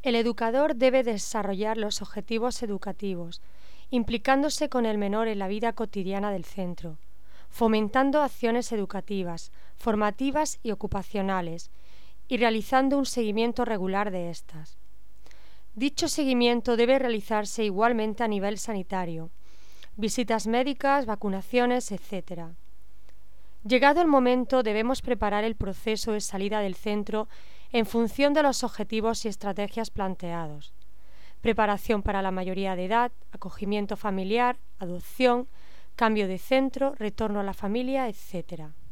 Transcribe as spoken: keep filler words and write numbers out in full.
El educador debe desarrollar los objetivos educativos, implicándose con el menor en la vida cotidiana del centro, fomentando acciones educativas, formativas y ocupacionales, y realizando un seguimiento regular de estas. Dicho seguimiento debe realizarse igualmente a nivel sanitario, visitas médicas, vacunaciones, etcétera. Llegado el momento, debemos preparar el proceso de salida del centro en función de los objetivos y estrategias planteados. Preparación para la mayoría de edad, acogimiento familiar, adopción, cambio de centro, retorno a la familia, etcétera.